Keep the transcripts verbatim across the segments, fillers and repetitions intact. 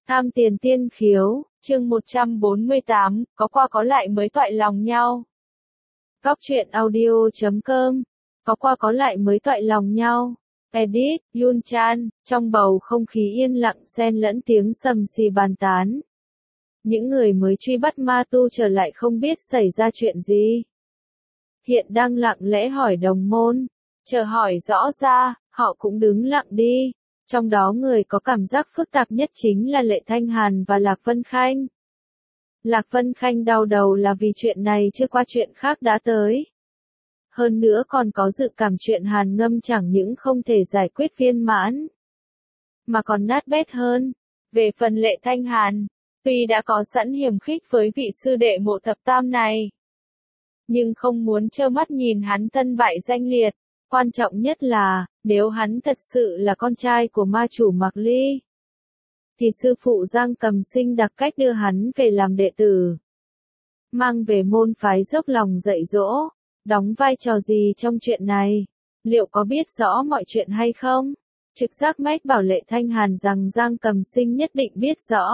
Tham tiền tiên khiếu, chương một trăm bốn mươi tám, có qua có lại mới toại lòng nhau. Góc truyện audio chấm com, có qua có lại mới toại lòng nhau. Edit, Yun Chan, trong bầu không khí yên lặng xen lẫn tiếng sầm xì bàn tán. Những người mới truy bắt Ma Tu trở lại không biết xảy ra chuyện gì. Hiện đang lặng lẽ hỏi đồng môn, chờ hỏi rõ ra, họ cũng đứng lặng đi. Trong đó người có cảm giác phức tạp nhất chính là Lệ Thanh Hàn và Lạc Vân Khanh. Lạc Vân Khanh đau đầu là vì chuyện này chưa qua chuyện khác đã tới. Hơn nữa còn có dự cảm chuyện Hàn Ngâm chẳng những không thể giải quyết viên mãn, mà còn nát bét hơn. Về phần Lệ Thanh Hàn, tuy đã có sẵn hiềm khích với vị sư đệ Mộ Thập Tam này, nhưng không muốn trơ mắt nhìn hắn thân bại danh liệt. Quan trọng nhất là, nếu hắn thật sự là con trai của ma chủ Mạc Ly, thì sư phụ Giang Cầm Sinh đặc cách đưa hắn về làm đệ tử, mang về môn phái dốc lòng dạy dỗ, đóng vai trò gì trong chuyện này? Liệu có biết rõ mọi chuyện hay không? Trực giác mách bảo Lệ Thanh Hàn rằng Giang Cầm Sinh nhất định biết rõ,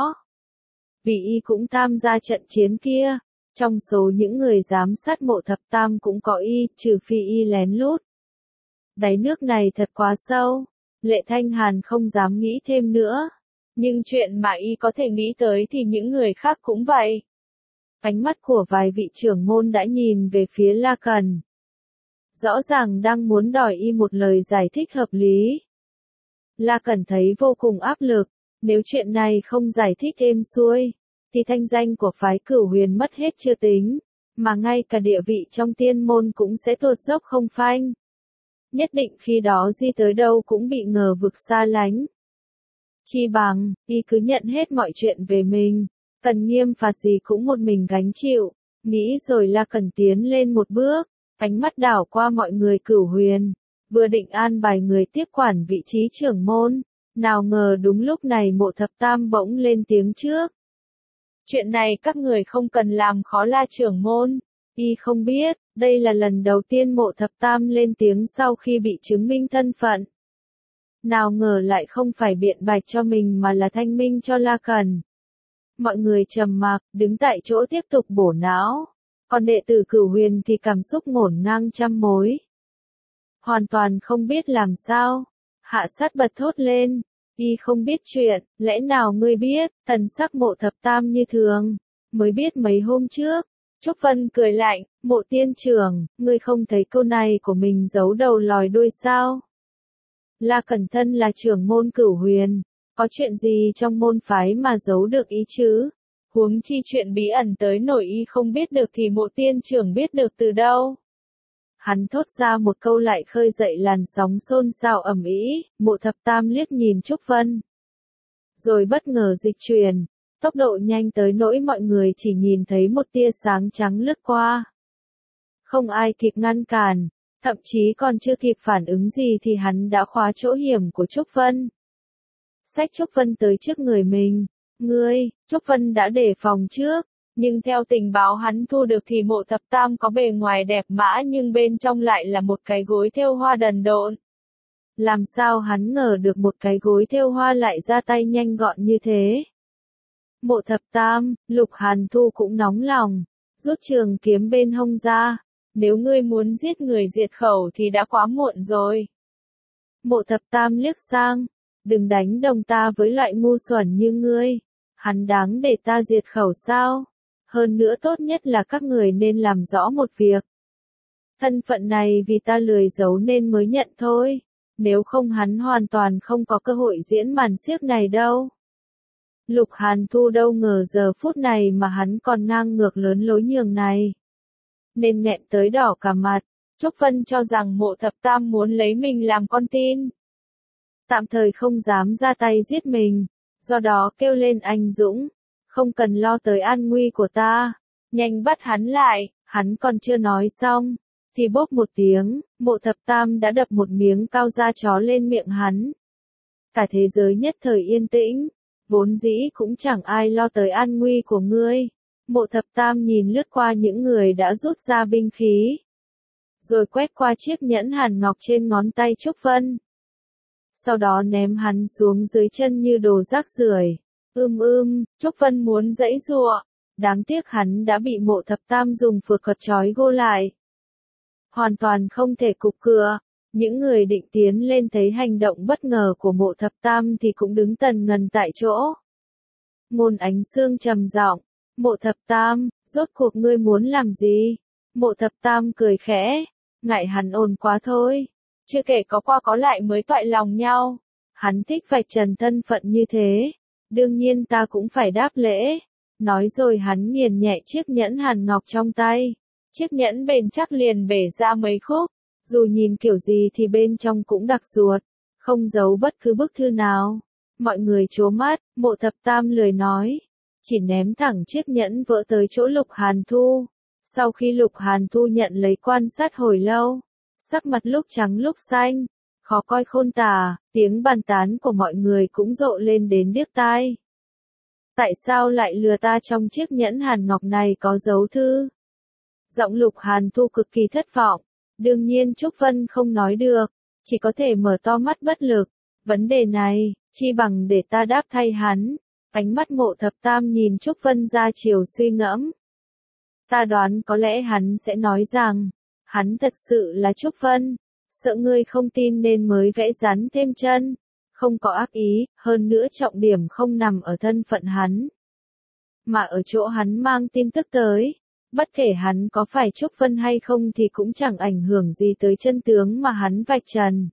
vì y cũng tham gia trận chiến kia. Trong số những người giám sát Mộ Thập Tam cũng có y, trừ phi y lén lút. Đáy nước này thật quá sâu, Lệ Thanh Hàn không dám nghĩ thêm nữa. Nhưng chuyện mà y có thể nghĩ tới thì những người khác cũng vậy. Ánh mắt của vài vị trưởng môn đã nhìn về phía La Cần, rõ ràng đang muốn đòi y một lời giải thích hợp lý. La Cần thấy vô cùng áp lực, nếu chuyện này không giải thích êm xuôi, thì thanh danh của phái Cửu Huyền mất hết chưa tính, mà ngay cả địa vị trong tiên môn cũng sẽ tuột dốc không phanh. Nhất định khi đó di tới đâu cũng bị ngờ vực xa lánh. Chi bằng, y cứ nhận hết mọi chuyện về mình, cần nghiêm phạt gì cũng một mình gánh chịu. Nghĩ rồi La Cần tiến lên một bước, ánh mắt đảo qua mọi người Cửu Huyền, vừa định an bài người tiếp quản vị trí trưởng môn, nào ngờ đúng lúc này Mộ Thập Tam bỗng lên tiếng trước. Chuyện này các người không cần làm khó La trưởng môn. Y không biết, đây là lần đầu tiên Mộ Thập Tam lên tiếng sau khi bị chứng minh thân phận. Nào ngờ lại không phải biện bạch cho mình mà là thanh minh cho La Cần. Mọi người trầm mặc, đứng tại chỗ tiếp tục bổ não. Còn đệ tử Cửu Huyền thì cảm xúc ngổn ngang trăm mối, hoàn toàn không biết làm sao. Hạ Sát bật thốt lên, y không biết chuyện, lẽ nào ngươi biết? Thần sắc Mộ Thập Tam như thường, mới biết mấy hôm trước. Trúc Vân cười lạnh, Mộ tiên trưởng, ngươi không thấy câu này của mình giấu đầu lòi đuôi sao? La Cẩn Thân là trưởng môn Cửu Huyền, có chuyện gì trong môn phái mà giấu được ý chứ? Huống chi chuyện bí ẩn tới nỗi y không biết được thì Mộ tiên trưởng biết được từ đâu? Hắn thốt ra một câu lại khơi dậy làn sóng xôn xao ầm ĩ. Mộ Thập Tam liếc nhìn Trúc Vân, rồi bất ngờ dịch chuyển, tốc độ nhanh tới nỗi mọi người chỉ nhìn thấy một tia sáng trắng lướt qua. Không ai kịp ngăn cản, thậm chí còn chưa kịp phản ứng gì thì hắn đã khóa chỗ hiểm của Trúc Vân. Xách Trúc Vân tới trước người mình. Ngươi, Trúc Vân đã đề phòng trước, nhưng theo tình báo hắn thu được thì Mộ Thập Tam có bề ngoài đẹp mã nhưng bên trong lại là một cái gối thêu hoa đần độn. Làm sao hắn ngờ được một cái gối thêu hoa lại ra tay nhanh gọn như thế? Mộ Thập Tam, Lục Hàn Thu cũng nóng lòng, rút trường kiếm bên hông ra. Nếu ngươi muốn giết người diệt khẩu thì đã quá muộn rồi. Mộ Thập Tam liếc sang, đừng đánh đồng ta với loại ngu xuẩn như ngươi. Hắn đáng để ta diệt khẩu sao? Hơn nữa tốt nhất là các người nên làm rõ một việc. Thân phận này vì ta lười giấu nên mới nhận thôi. Nếu không hắn hoàn toàn không có cơ hội diễn màn xiếc này đâu. Lục Hàn Thu đâu ngờ giờ phút này mà hắn còn ngang ngược lớn lối nhường này, nên nghẹn tới đỏ cả mặt. Trúc Vân cho rằng Mộ Thập Tam muốn lấy mình làm con tin, tạm thời không dám ra tay giết mình, do đó kêu lên anh dũng, không cần lo tới an nguy của ta, nhanh bắt hắn lại. Hắn còn chưa nói xong, thì bốp một tiếng, Mộ Thập Tam đã đập một miếng cao da chó lên miệng hắn. Cả thế giới nhất thời yên tĩnh, vốn dĩ cũng chẳng ai lo tới an nguy của ngươi. Mộ Thập Tam nhìn lướt qua những người đã rút ra binh khí, rồi quét qua chiếc nhẫn hàn ngọc trên ngón tay Trúc Vân. Sau đó ném hắn xuống dưới chân như đồ rác rưởi. Ưm ưm, Trúc Vân muốn giãy giụa, đáng tiếc hắn đã bị Mộ Thập Tam dùng phược thuật trói gô lại. Hoàn toàn không thể cục cựa, những người định tiến lên thấy hành động bất ngờ của Mộ Thập Tam thì cũng đứng tần ngần tại chỗ. Ngôn Ánh Sương trầm giọng, Mộ Thập Tam, rốt cuộc ngươi muốn làm gì? Mộ Thập Tam cười khẽ, ngại hắn ồn quá thôi, chưa kể có qua có lại mới toại lòng nhau. Hắn thích vạch trần thân phận như thế, đương nhiên ta cũng phải đáp lễ. Nói rồi hắn nghiền nhẹ chiếc nhẫn hàn ngọc trong tay, chiếc nhẫn bền chắc liền bể ra mấy khúc, dù nhìn kiểu gì thì bên trong cũng đặc ruột, không giấu bất cứ bức thư nào. Mọi người trố mắt, Mộ Thập Tam lười nói, chỉ ném thẳng chiếc nhẫn vỡ tới chỗ Lục Hàn Thu. Sau khi Lục Hàn Thu nhận lấy quan sát hồi lâu, sắc mặt lúc trắng lúc xanh, khó coi khôn tả, tiếng bàn tán của mọi người cũng rộ lên đến điếc tai. Tại sao lại lừa ta, trong chiếc nhẫn hàn ngọc này có dấu thư? Giọng Lục Hàn Thu cực kỳ thất vọng, đương nhiên Trúc Vân không nói được, chỉ có thể mở to mắt bất lực. Vấn đề này, chi bằng để ta đáp thay hắn. Ánh mắt Mộ Thập Tam nhìn Trúc Vân ra chiều suy ngẫm. Ta đoán có lẽ hắn sẽ nói rằng, hắn thật sự là Trúc Vân, sợ ngươi không tin nên mới vẽ rắn thêm chân, không có ác ý, hơn nữa trọng điểm không nằm ở thân phận hắn, mà ở chỗ hắn mang tin tức tới. Bất kể hắn có phải Trúc Vân hay không thì cũng chẳng ảnh hưởng gì tới chân tướng mà hắn vạch trần.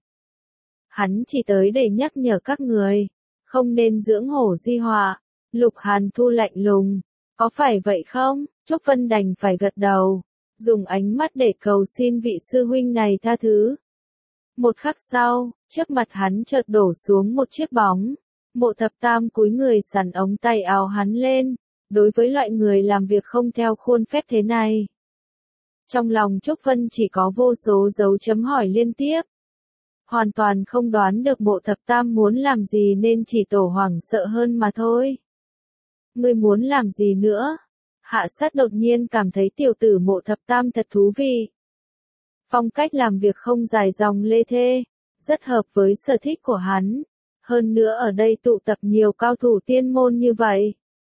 Hắn chỉ tới để nhắc nhở các người, không nên dưỡng hổ di họa. Lục Hàn Thu lạnh lùng, có phải vậy không? Trúc Vân đành phải gật đầu, dùng ánh mắt để cầu xin vị sư huynh này tha thứ. Một khắc sau, trước mặt hắn chợt đổ xuống một chiếc bóng. Mộ Thập Tam cúi người xắn ống tay áo hắn lên, đối với loại người làm việc không theo khuôn phép thế này. Trong lòng Trúc Vân chỉ có vô số dấu chấm hỏi liên tiếp. Hoàn toàn không đoán được Mộ Thập Tam muốn làm gì nên chỉ tổ hoảng sợ hơn mà thôi. Ngươi muốn làm gì nữa? Hạ Sát đột nhiên cảm thấy tiểu tử Mộ Thập Tam thật thú vị. Phong cách làm việc không dài dòng lê thê, rất hợp với sở thích của hắn. Hơn nữa ở đây tụ tập nhiều cao thủ tiên môn như vậy.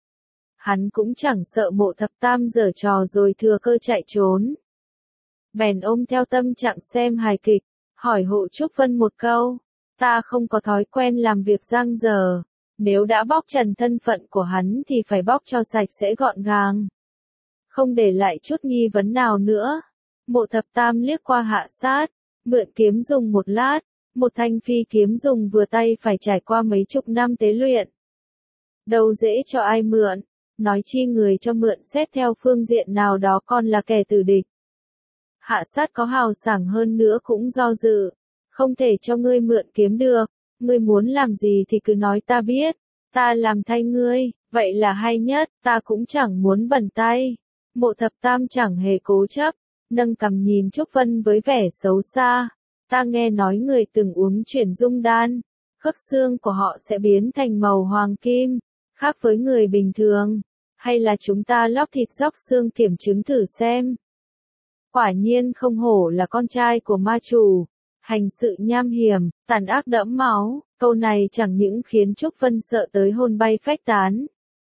Hắn cũng chẳng sợ Mộ Thập Tam giở trò rồi thừa cơ chạy trốn. Bèn ôm theo tâm trạng xem hài kịch, hỏi Hộ Trúc Vân một câu. Ta không có thói quen làm việc giang dở. Nếu đã bóc trần thân phận của hắn thì phải bóc cho sạch sẽ gọn gàng. Không để lại chút nghi vấn nào nữa. Mộ Thập Tam liếc qua Hạ Sát, mượn kiếm dùng một lát, một thanh phi kiếm dùng vừa tay phải trải qua mấy chục năm tế luyện. Đâu dễ cho ai mượn, nói chi người cho mượn xét theo phương diện nào đó còn là kẻ tử địch. Hạ Sát có hào sảng hơn nữa cũng do dự, không thể cho ngươi mượn kiếm được, ngươi muốn làm gì thì cứ nói ta biết, ta làm thay ngươi, vậy là hay nhất, ta cũng chẳng muốn bẩn tay. Mộ Thập Tam chẳng hề cố chấp, nâng cằm nhìn Trúc Vân với vẻ xấu xa. Ta nghe nói người từng uống chuyển dung đan, khớp xương của họ sẽ biến thành màu hoàng kim, khác với người bình thường. Hay là chúng ta lóc thịt róc xương kiểm chứng thử xem. Quả nhiên không hổ là con trai của ma chủ, hành sự nham hiểm, tàn ác đẫm máu. Câu này chẳng những khiến Trúc Vân sợ tới hồn bay phách tán,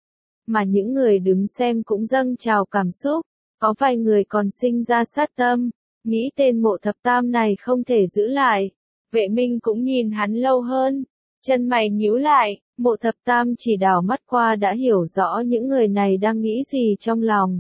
mà những người đứng xem cũng dâng trào cảm xúc. Có vài người còn sinh ra sát tâm, nghĩ tên Mộ Thập Tam này không thể giữ lại. Vệ Minh cũng nhìn hắn lâu hơn, chân mày nhíu lại. Mộ Thập Tam chỉ đảo mắt qua đã hiểu rõ những người này đang nghĩ gì trong lòng.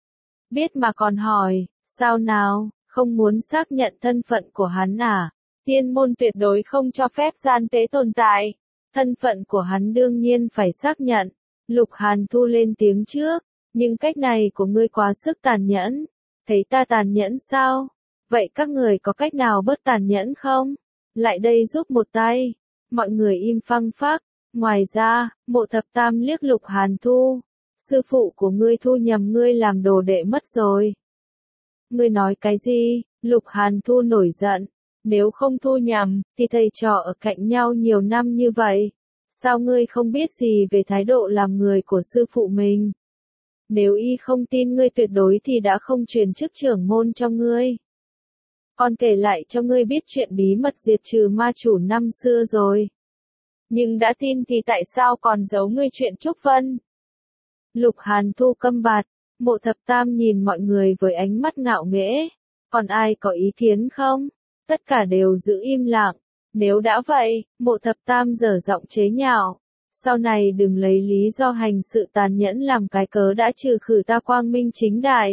Biết mà còn hỏi, sao nào, không muốn xác nhận thân phận của hắn à? Tiên môn tuyệt đối không cho phép gian tế tồn tại. Thân phận của hắn đương nhiên phải xác nhận. Lục Hàn Thu lên tiếng trước, nhưng cách này của ngươi quá sức tàn nhẫn. Thấy ta tàn nhẫn sao? Vậy các người có cách nào bớt tàn nhẫn không? Lại đây giúp một tay. Mọi người im phăng phắc. Ngoài ra, Mộ Thập Tam liếc Lục Hàn Thu. Sư phụ của ngươi thu nhầm ngươi làm đồ đệ mất rồi. Ngươi nói cái gì? Lục Hàn Thu nổi giận. Nếu không thu nhầm, thì thầy trò ở cạnh nhau nhiều năm như vậy. Sao ngươi không biết gì về thái độ làm người của sư phụ mình? Nếu y không tin ngươi tuyệt đối thì đã không truyền chức trưởng môn cho ngươi. Còn kể lại cho ngươi biết chuyện bí mật diệt trừ ma chủ năm xưa rồi. Nhưng đã tin thì tại sao còn giấu ngươi chuyện Trúc Vân? Lục Hàn Thu câm bạt, Mộ Thập Tam nhìn mọi người với ánh mắt ngạo nghễ. Còn ai có ý kiến không? Tất cả đều giữ im lặng. Nếu đã vậy, Mộ Thập Tam dở giọng chế nhạo. Sau này đừng lấy lý do hành sự tàn nhẫn làm cái cớ đã trừ khử ta quang minh chính đại.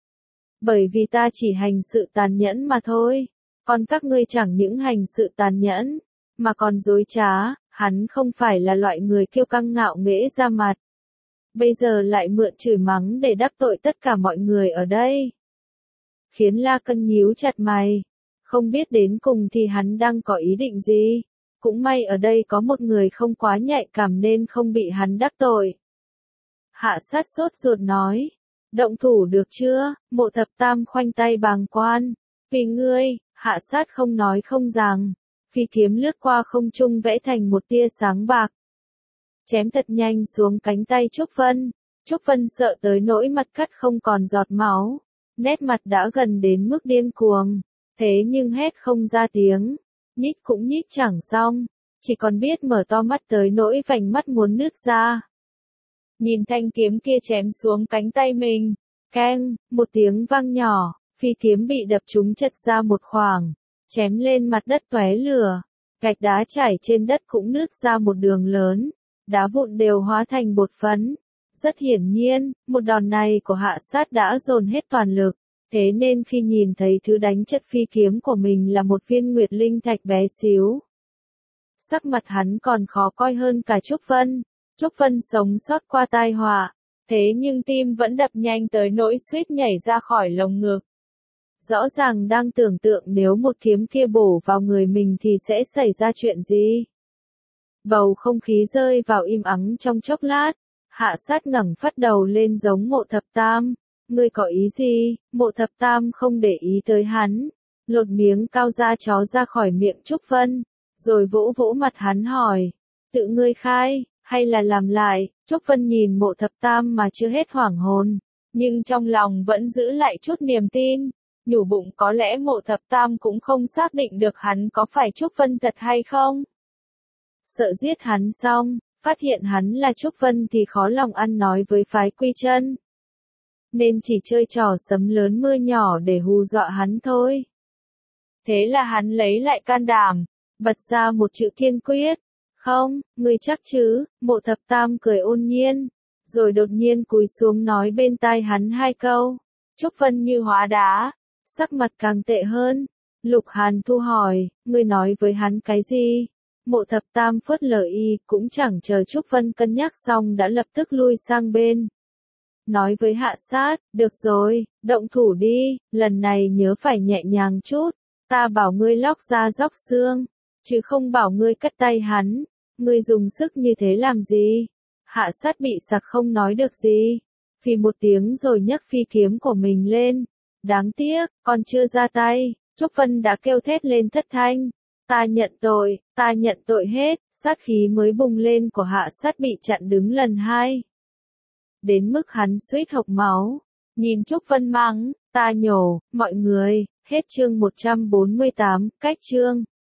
Bởi vì ta chỉ hành sự tàn nhẫn mà thôi. Còn các ngươi chẳng những hành sự tàn nhẫn, mà còn dối trá, hắn không phải là loại người kiêu căng ngạo nghễ ra mặt. Bây giờ lại mượn chửi mắng để đắc tội tất cả mọi người ở đây. Khiến La Cân nhíu chặt mày. Không biết đến cùng thì hắn đang có ý định gì. Cũng may ở đây có một người không quá nhạy cảm nên không bị hắn đắc tội. Hạ Sát sốt ruột nói. Động thủ được chưa? Mộ Thập Tam khoanh tay bàng quan. Vì ngươi, Hạ Sát không nói không rằng. Phi kiếm lướt qua không trung vẽ thành một tia sáng bạc. Chém thật nhanh xuống cánh tay Trúc Vân. Trúc Vân sợ tới nỗi mặt cắt không còn giọt máu. Nét mặt đã gần đến mức điên cuồng. Thế nhưng hét không ra tiếng. Nhích cũng nhích chẳng xong. Chỉ còn biết mở to mắt tới nỗi vành mắt muốn nứt ra. Nhìn thanh kiếm kia chém xuống cánh tay mình. Keng, một tiếng vang nhỏ. Phi kiếm bị đập trúng chật ra một khoảng. Chém lên mặt đất tóe lửa. Gạch đá chảy trên đất cũng nứt ra một đường lớn. Đá vụn đều hóa thành bột phấn. Rất hiển nhiên, một đòn này của Hạ Sát đã dồn hết toàn lực. Thế nên khi nhìn thấy thứ đánh chất phi kiếm của mình là một viên nguyệt linh thạch bé xíu. Sắc mặt hắn còn khó coi hơn cả Trúc Vân. Trúc Vân sống sót qua tai họa. Thế nhưng tim vẫn đập nhanh tới nỗi suýt nhảy ra khỏi lồng ngực. Rõ ràng đang tưởng tượng nếu một kiếm kia bổ vào người mình thì sẽ xảy ra chuyện gì. Bầu không khí rơi vào im ắng trong chốc lát. Hạ Sát ngẩng phát đầu lên giống Mộ Thập Tam. Ngươi có ý gì? Mộ Thập Tam không để ý tới hắn. Lột miếng cao da chó ra khỏi miệng Trúc Vân. Rồi vỗ vỗ mặt hắn hỏi. Tự ngươi khai, hay là làm lại? Trúc Vân nhìn Mộ Thập Tam mà chưa hết hoảng hồn. Nhưng trong lòng vẫn giữ lại chút niềm tin. Nhủ bụng có lẽ Mộ Thập Tam cũng không xác định được hắn có phải Trúc Vân thật hay không. Sợ giết hắn xong, phát hiện hắn là Trúc Vân thì khó lòng ăn nói với phái Quy Chân. Nên chỉ chơi trò sấm lớn mưa nhỏ để hù dọa hắn thôi. Thế là hắn lấy lại can đảm, bật ra một chữ kiên quyết. Không, ngươi chắc chứ? Mộ Thập Tam cười ôn nhiên, rồi đột nhiên cúi xuống nói bên tai hắn hai câu. Trúc Vân như hóa đá, sắc mặt càng tệ hơn. Lục Hàn Thu hỏi, ngươi nói với hắn cái gì? Mộ Thập Tam phớt lờ y, cũng chẳng chờ Trúc Vân cân nhắc xong đã lập tức lui sang bên. Nói với Hạ Sát, được rồi, động thủ đi, lần này nhớ phải nhẹ nhàng chút. Ta bảo ngươi lóc da róc xương, chứ không bảo ngươi cắt tay hắn. Ngươi dùng sức như thế làm gì? Hạ Sát bị sặc không nói được gì. Phì một tiếng rồi nhấc phi kiếm của mình lên. Đáng tiếc, còn chưa ra tay, Trúc Vân đã kêu thét lên thất thanh. Ta nhận tội, ta nhận tội hết, sát khí mới bùng lên của Hạ Sát bị chặn đứng lần hai. Đến mức hắn suýt hộc máu. Nhìn Trúc Vân mắng, ta nhổ, mọi người, hết chương một trăm bốn mươi tám, cách chương.